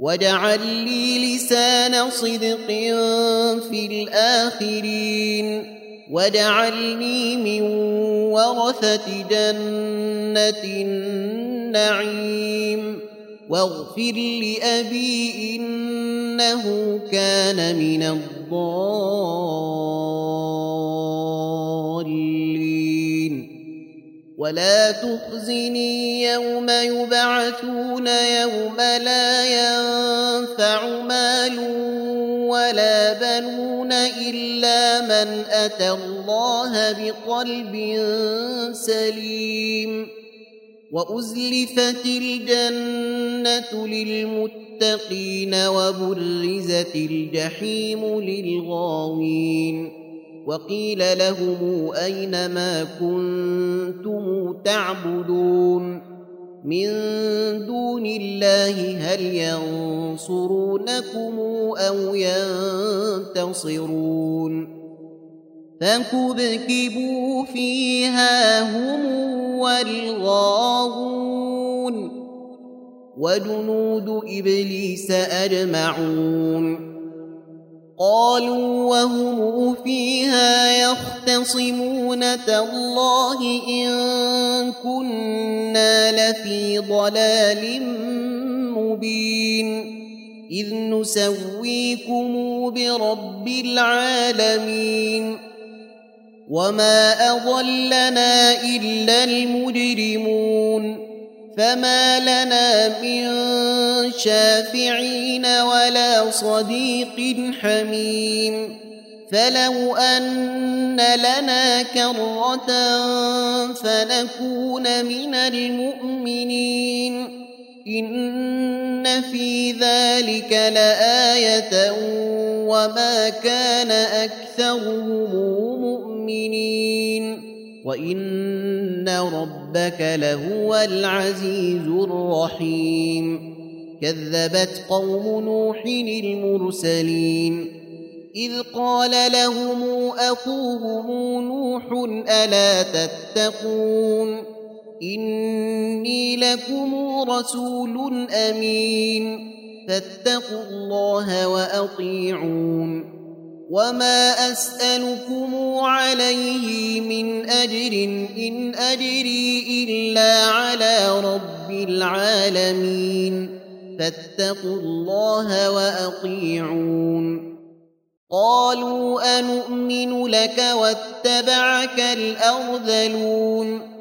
واجعل لي لسان صدق في الآخرين واجعلني من ورثة جنة النعيم واغفر لأبي إنه كان من الضالين ولا تخزني يوم يبعثون يوم لا ينفع مال ولا بنون إلا من أتى الله بقلب سليم وأزلفت الجنة للمتقين وبرزت الجحيم للغاوين وقيل لهم أين ما كنتم تعبدون من دون الله هل ينصرونكم أو ينتصرون فكبكبوا فيها هم والغاوون وجنود إبليس أجمعون قالوا وهم فيها يختصمون تالله إن كنا لفي ضلال مبين إذ نسويكم برب العالمين وما أضلنا إلا المجرمون فما لنا من شافعين ولا صديق حميم فلو أن لنا كرة فنكون من المؤمنين إن في ذلك لآية وما كان أكثرهم مؤمنين وإن ربك لهو العزيز الرحيم كذبت قوم نوح المرسلين إذ قال لهم أخوهم نوح ألا تتقون إني لكم رسول أمين فاتقوا الله وأطيعون وما أسألكم عليه من أجر إن أجري إلا على رب العالمين فاتقوا الله وأطيعون قالوا أنؤمن لك واتبعك الأرذلون